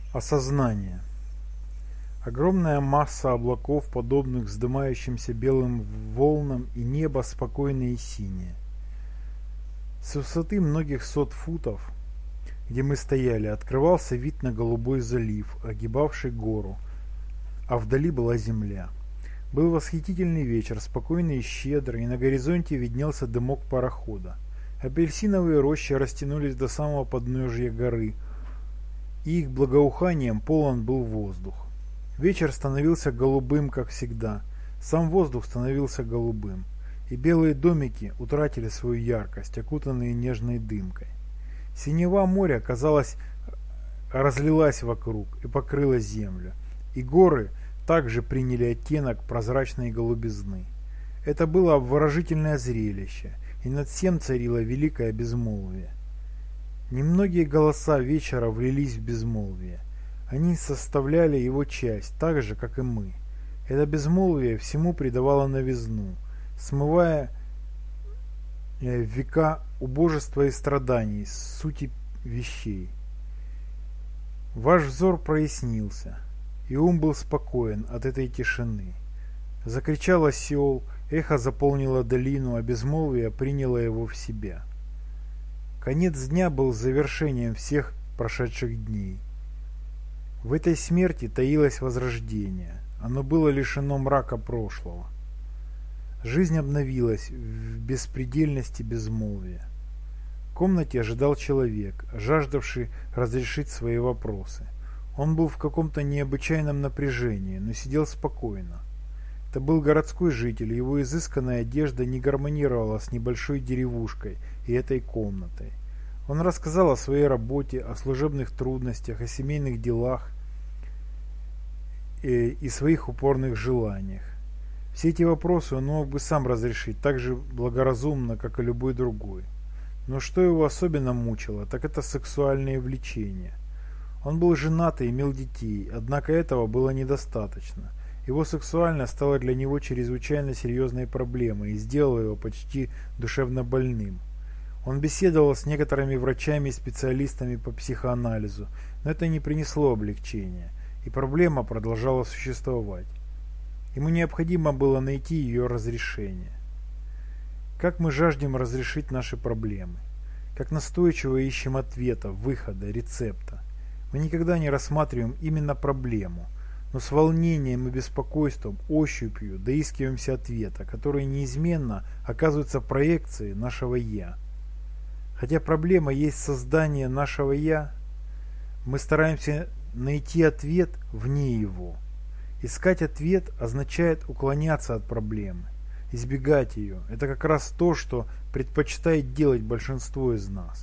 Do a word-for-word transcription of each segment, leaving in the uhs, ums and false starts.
Осознание. Огромная масса облаков, подобных вздымающимся белым волнам, и небо спокойное и синее. С высоты многих сот футов, где мы стояли, открывался вид на голубой залив, огибавший гору, а вдали была земля. Был восхитительный вечер, спокойный и щедрый, и на горизонте виднелся дымок парохода. Апельсиновые рощи растянулись до самого подножия горы, и их благоуханием полон был воздух. Вечер становился голубым, как всегда. Сам воздух становился голубым, и белые домики утратили свою яркость, окутанные нежной дымкой. Синева моря, казалось, разлилась вокруг и покрыла землю, и горы также приняли оттенок прозрачной голубизны. Это было обворожительное зрелище, и над всем царило великое безмолвие. Немногие голоса вечера влились в безмолвие. Они составляли его часть, так же, как и мы. Это безмолвие всему придавало новизну, смывая века убожества и страданий с сути вещей. Ваш взор прояснился, и ум был спокоен от этой тишины. Закричал осел, эхо заполнило долину, а безмолвие приняло его в себя. Конец дня был завершением всех прошедших дней. В этой смерти таилось возрождение. Оно было лишено мрака прошлого. Жизнь обновилась в беспредельности безмолвия. В комнате ожидал человек, жаждавший разрешить свои вопросы. Он был в каком-то необычайном напряжении, но сидел спокойно. Это был городской житель, его изысканная одежда не гармонировала с небольшой деревушкой и этой комнатой. Он рассказал о своей работе, о служебных трудностях, о семейных делах и, и своих упорных желаниях. Все эти вопросы он мог бы сам разрешить так же благоразумно, как и любой другой. Но что его особенно мучило, так это сексуальные влечения. Он был женат и имел детей, однако этого было недостаточно. Его сексуальность стала для него чрезвычайно серьезной проблемой и сделала его почти душевно больным. Он беседовал с некоторыми врачами и специалистами по психоанализу, но это не принесло облегчения, и проблема продолжала существовать. Ему необходимо было найти ее разрешение. Как мы жаждем разрешить наши проблемы, как настойчиво ищем ответа, выхода, рецепта. Мы никогда не рассматриваем именно проблему, но с волнением и беспокойством, ощупью доискиваемся ответа, который неизменно оказывается проекцией нашего «я». Хотя проблема есть создание нашего «я», мы стараемся найти ответ вне его. Искать ответ означает уклоняться от проблемы, избегать ее. Это как раз то, что предпочитает делать большинство из нас.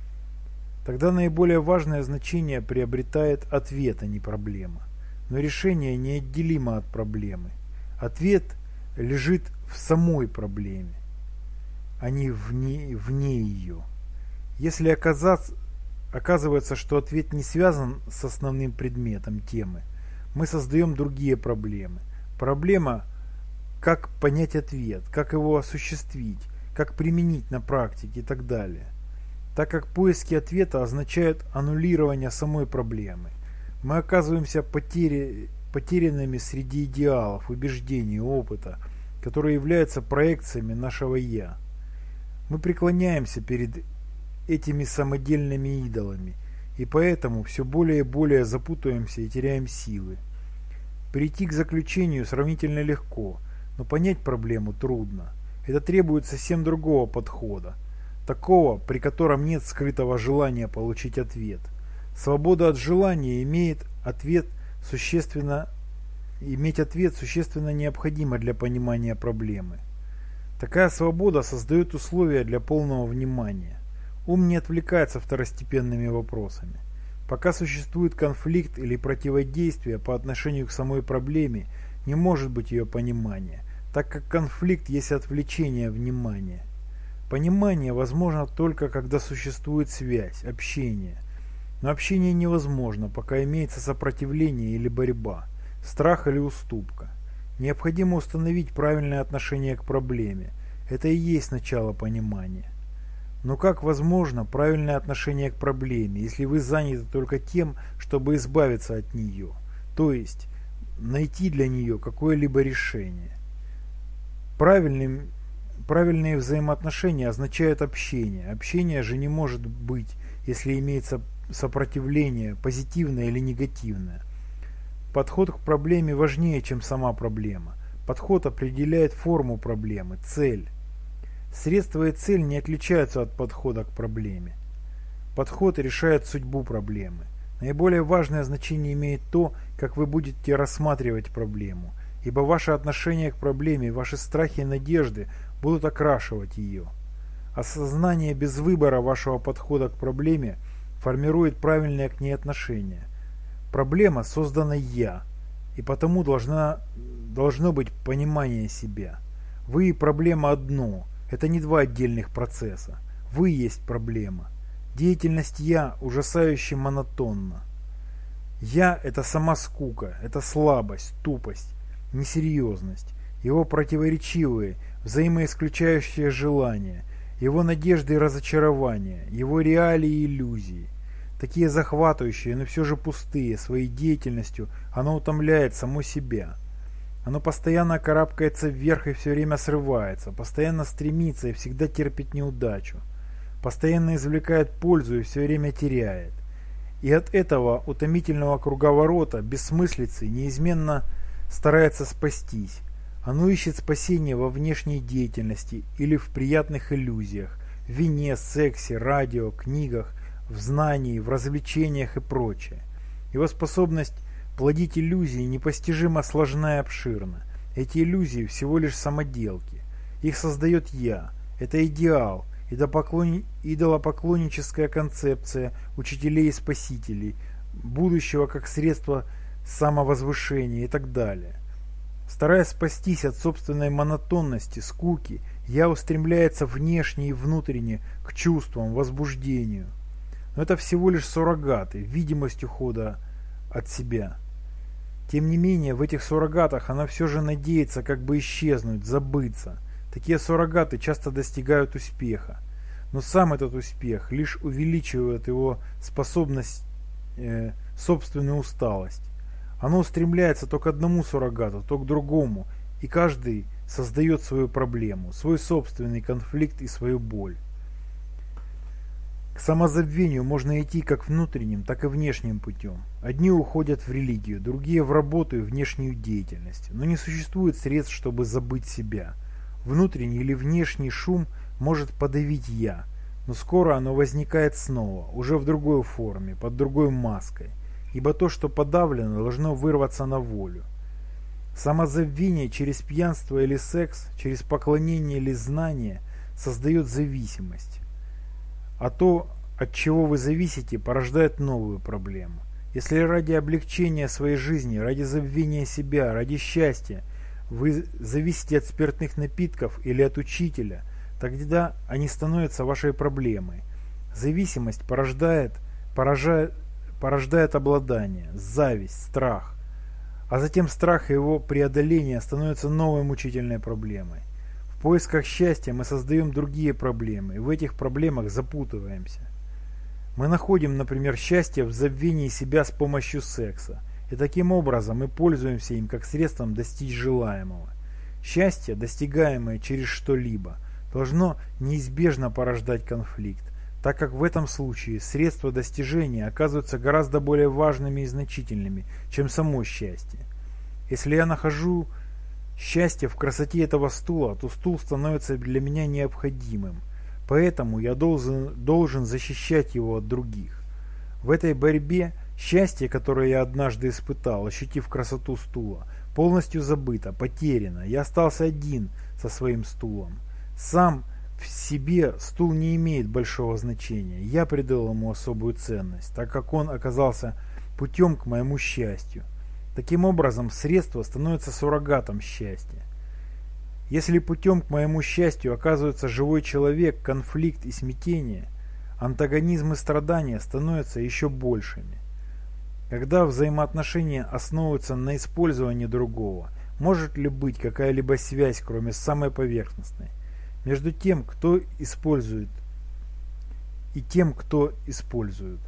Тогда наиболее важное значение приобретает ответ, а не проблема. Но решение неотделимо от проблемы. Ответ лежит в самой проблеме, а не вне, вне ее. Если оказаться, оказывается, что ответ не связан с основным предметом темы, мы создаем другие проблемы. Проблема, как понять ответ, как его осуществить, как применить на практике и так далее. Так как поиски ответа означают аннулирование самой проблемы, мы оказываемся потери, потерянными среди идеалов, убеждений, опыта, которые являются проекциями нашего «я». Мы преклоняемся перед этими самодельными идолами, и поэтому все более и более запутываемся и теряем силы. Прийти к заключению сравнительно легко, но понять проблему трудно. Это требует совсем другого подхода, такого, при котором нет скрытого желания получить ответ. Свобода от желания имеет ответ существенно, иметь ответ существенно необходимо для понимания проблемы. Такая свобода создает условия для полного внимания. Ум не отвлекается второстепенными вопросами. Пока существует конфликт или противодействие по отношению к самой проблеме, не может быть ее понимания, так как конфликт есть отвлечение внимания. Понимание возможно только когда существует связь, общение. Но общение невозможно, пока имеется сопротивление или борьба, страх или уступка. Необходимо установить правильное отношение к проблеме. Это и есть начало понимания. Но как возможно правильное отношение к проблеме, если вы заняты только тем, чтобы избавиться от нее, то есть найти для нее какое-либо решение? Правильным, правильные взаимоотношения означают общение. Общение же не может быть, если имеется сопротивление, позитивное или негативное. Подход к проблеме важнее, чем сама проблема. Подход определяет форму проблемы, цель. Средства и цель не отличаются от подхода к проблеме. Подход решает судьбу проблемы. Наиболее важное значение имеет то, как вы будете рассматривать проблему, ибо ваше отношение к проблеме, ваши страхи и надежды будут окрашивать ее. Осознание без выбора вашего подхода к проблеме формирует правильное к ней отношение. Проблема создана «я», и потому должна, должно быть понимание себя. Вы и проблема одно. Это не два отдельных процесса. Вы есть проблема. Деятельность «я» ужасающе монотонна. «Я» – это сама скука, это слабость, тупость, несерьезность, его противоречивые, взаимоисключающие желания, его надежды и разочарования, его реалии и иллюзии. Такие захватывающие, но все же пустые, своей деятельностью оно утомляет само себя. Оно постоянно карабкается вверх и все время срывается, постоянно стремится и всегда терпит неудачу, постоянно извлекает пользу и все время теряет. И от этого утомительного круговорота, бессмыслицы, неизменно старается спастись. Оно ищет спасения во внешней деятельности или в приятных иллюзиях, в вине, сексе, радио, книгах, в знании, в развлечениях и прочее. Его способность плодить иллюзии непостижимо сложна и обширна. Эти иллюзии всего лишь самоделки. Их создает «я». Это идеал, идолопоклонническая концепция учителей и спасителей, будущего как средство самовозвышения и так далее. Стараясь спастись от собственной монотонности, скуки, «я» устремляется внешне и внутренне к чувствам, возбуждению. Но это всего лишь суррогаты, видимость ухода от себя. Тем не менее, в этих суррогатах она все же надеется как бы исчезнуть, забыться. Такие суррогаты часто достигают успеха. Но сам этот успех лишь увеличивает его способность, э, собственную усталость. Оно устремляется то к одному суррогату, то к другому, и каждый создает свою проблему, свой собственный конфликт и свою боль. К самозабвению можно идти как внутренним, так и внешним путем. Одни уходят в религию, другие в работу и внешнюю деятельность. Но не существует средств, чтобы забыть себя. Внутренний или внешний шум может подавить «я», но скоро оно возникает снова, уже в другой форме, под другой маской. Ибо то, что подавлено, должно вырваться на волю. Самозабвение через пьянство или секс, через поклонение или знание создает зависимость. А то, от чего вы зависите, порождает новую проблему. Если ради облегчения своей жизни, ради забвения себя, ради счастья вы зависите от спиртных напитков или от учителя, тогда они становятся вашей проблемой. Зависимость порождает, поражает, порождает обладание, зависть, страх. А затем страх и его преодоление становятся новой мучительной проблемой. В поисках счастья мы создаем другие проблемы, и в этих проблемах запутываемся. Мы находим, например, счастье в забвении себя с помощью секса, и таким образом мы пользуемся им как средством достичь желаемого. Счастье, достигаемое через что-либо, должно неизбежно порождать конфликт, так как в этом случае средства достижения оказываются гораздо более важными и значительными, чем само счастье. Если я нахожу счастье в красоте этого стула, то стул становится для меня необходимым, поэтому я должен, должен защищать его от других. В этой борьбе счастье, которое я однажды испытал, ощутив красоту стула, полностью забыто, потеряно. Я остался один со своим стулом. Сам в себе стул не имеет большого значения. Я придал ему особую ценность, так как он оказался путем к моему счастью. Таким образом, средство становится суррогатом счастья. Если путем к моему счастью оказывается живой человек, конфликт и смятение, антагонизм и страдания становятся еще большими. Когда взаимоотношения основываются на использовании другого, может ли быть какая-либо связь, кроме самой поверхностной? Между тем, кто использует и тем, кто использует.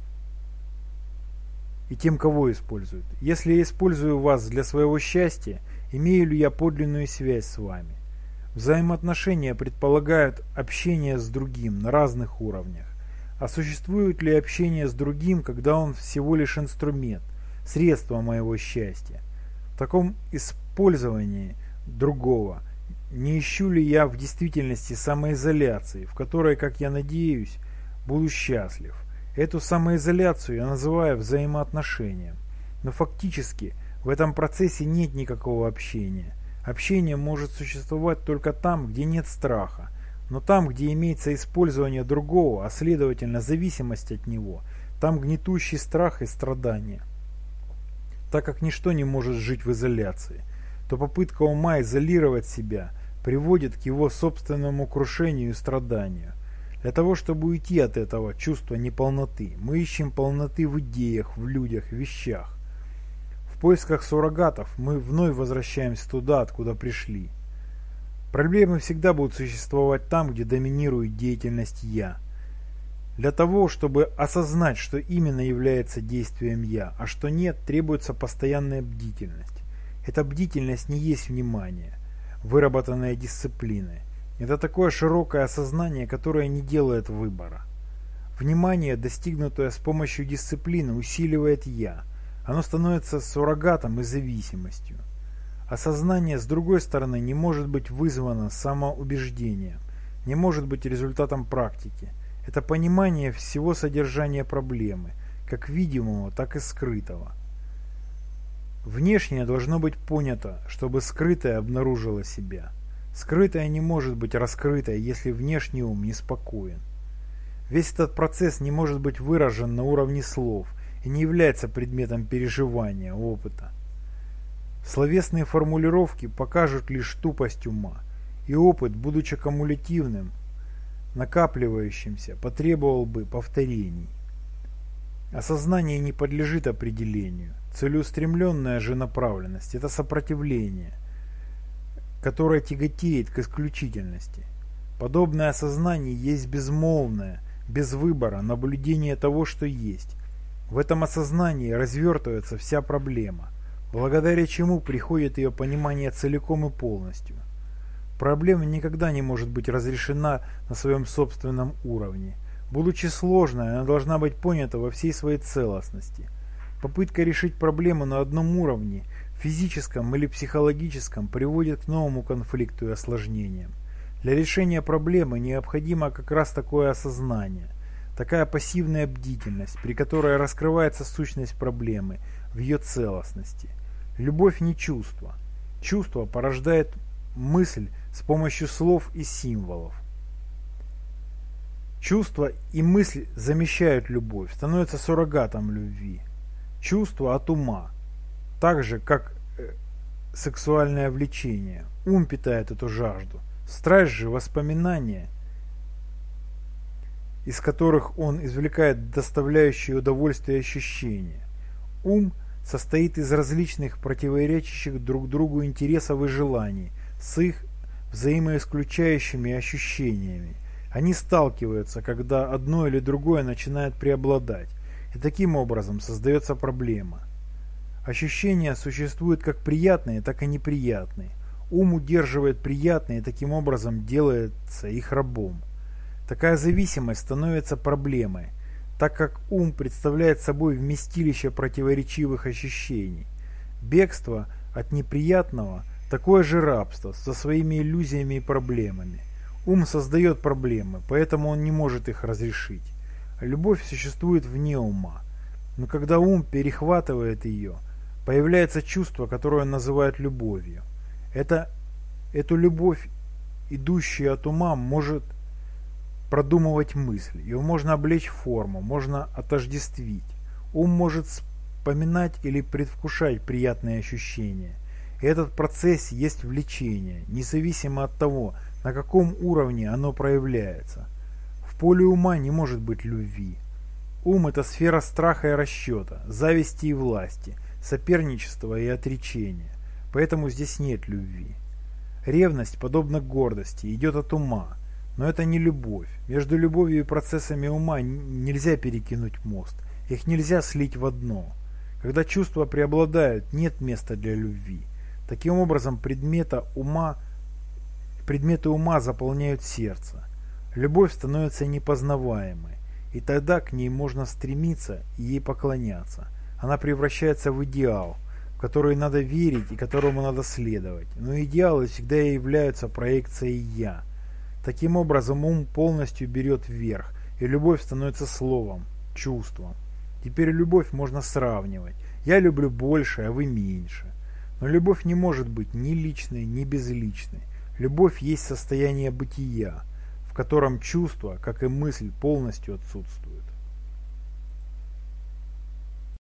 И тем, кого используют. Если я использую вас для своего счастья, имею ли я подлинную связь с вами? Взаимоотношения предполагают общение с другим на разных уровнях. А существует ли общение с другим, когда он всего лишь инструмент, средство моего счастья? В таком использовании другого не ищу ли я в действительности самоизоляции, в которой, как я надеюсь, буду счастлив? Эту самоизоляцию я называю взаимоотношением. Но фактически в этом процессе нет никакого общения. Общение может существовать только там, где нет страха. Но там, где имеется использование другого, а следовательно зависимость от него, там гнетущий страх и страдания. Так как ничто не может жить в изоляции, то попытка ума изолировать себя приводит к его собственному крушению и страданию. Для того, чтобы уйти от этого чувства неполноты, мы ищем полноты в идеях, в людях, в вещах. В поисках суррогатов мы вновь возвращаемся туда, откуда пришли. Проблемы всегда будут существовать там, где доминирует деятельность «я». Для того, чтобы осознать, что именно является действием «я», а что нет, требуется постоянная бдительность. Эта бдительность не есть внимание, выработанное дисциплиной. Это такое широкое осознание, которое не делает выбора. Внимание, достигнутое с помощью дисциплины, усиливает «я». Оно становится суррогатом и зависимостью. Осознание, с другой стороны, не может быть вызвано самоубеждением, не может быть результатом практики. Это понимание всего содержания проблемы, как видимого, так и скрытого. Внешнее должно быть понято, чтобы скрытое обнаружило себя. Скрытое не может быть раскрытое, если внешний ум неспокоен. Весь этот процесс не может быть выражен на уровне слов и не является предметом переживания, опыта. Словесные формулировки покажут лишь тупость ума, и опыт, будучи кумулятивным, накапливающимся, потребовал бы повторений. Осознание не подлежит определению. Целеустремленная же направленность – это сопротивление, которое тяготеет к исключительности. Подобное осознание есть безмолвное, без выбора, наблюдение того, что есть. В этом осознании развертывается вся проблема, благодаря чему приходит ее понимание целиком и полностью. Проблема никогда не может быть разрешена на своем собственном уровне. Будучи сложной, она должна быть понята во всей своей целостности. Попытка решить проблему на одном уровне, физическом или психологическом, приводит к новому конфликту и осложнениям. Для решения проблемы необходимо как раз такое осознание, такая пассивная бдительность, при которой раскрывается сущность проблемы в ее целостности. Любовь не чувство. Чувство порождает мысль с помощью слов и символов. Чувство и мысль замещают любовь, становятся суррогатом любви. Чувство от ума, так же как э, сексуальное влечение. Ум питает эту жажду. Страсть же воспоминания, из которых он извлекает доставляющие удовольствие ощущения. Ум состоит из различных противоречащих друг другу интересов и желаний с их взаимоисключающими ощущениями. Они сталкиваются, когда одно или другое начинает преобладать, и таким образом создается проблема. Ощущения существуют как приятные, так и неприятные. Ум удерживает приятные и таким образом делается их рабом. Такая зависимость становится проблемой, так как ум представляет собой вместилище противоречивых ощущений. Бегство от неприятного – такое же рабство со своими иллюзиями и проблемами. Ум создает проблемы, поэтому он не может их разрешить. Любовь существует вне ума, но когда ум перехватывает ее, появляется чувство, которое он называет любовью. Это, эту любовь, идущую от ума, может продумывать мысль, ее можно облечь в форму, можно отождествить. Ум может вспоминать или предвкушать приятные ощущения. И этот процесс есть влечение, независимо от того, на каком уровне оно проявляется. В поле ума не может быть любви. Ум – это сфера страха и расчета, зависти и власти, соперничества и отречения. Поэтому здесь нет любви. Ревность, подобно гордости, идет от ума, Но это не любовь. Между любовью и процессами ума нельзя перекинуть мост. Их нельзя слить в одно. Когда чувства преобладают, нет места для любви. Таким образом, предмета ума, предметы ума заполняют сердце. Любовь становится непознаваемой, и тогда к ней можно стремиться и ей поклоняться. Она превращается в идеал, в который надо верить и которому надо следовать. Но идеалы всегда являются проекцией «я». Таким образом, ум полностью берет вверх, и любовь становится словом, чувством. Теперь любовь можно сравнивать. Я люблю больше, а вы меньше. Но любовь не может быть ни личной, ни безличной. Любовь есть состояние бытия, в котором чувство, как и мысль, полностью отсутствует.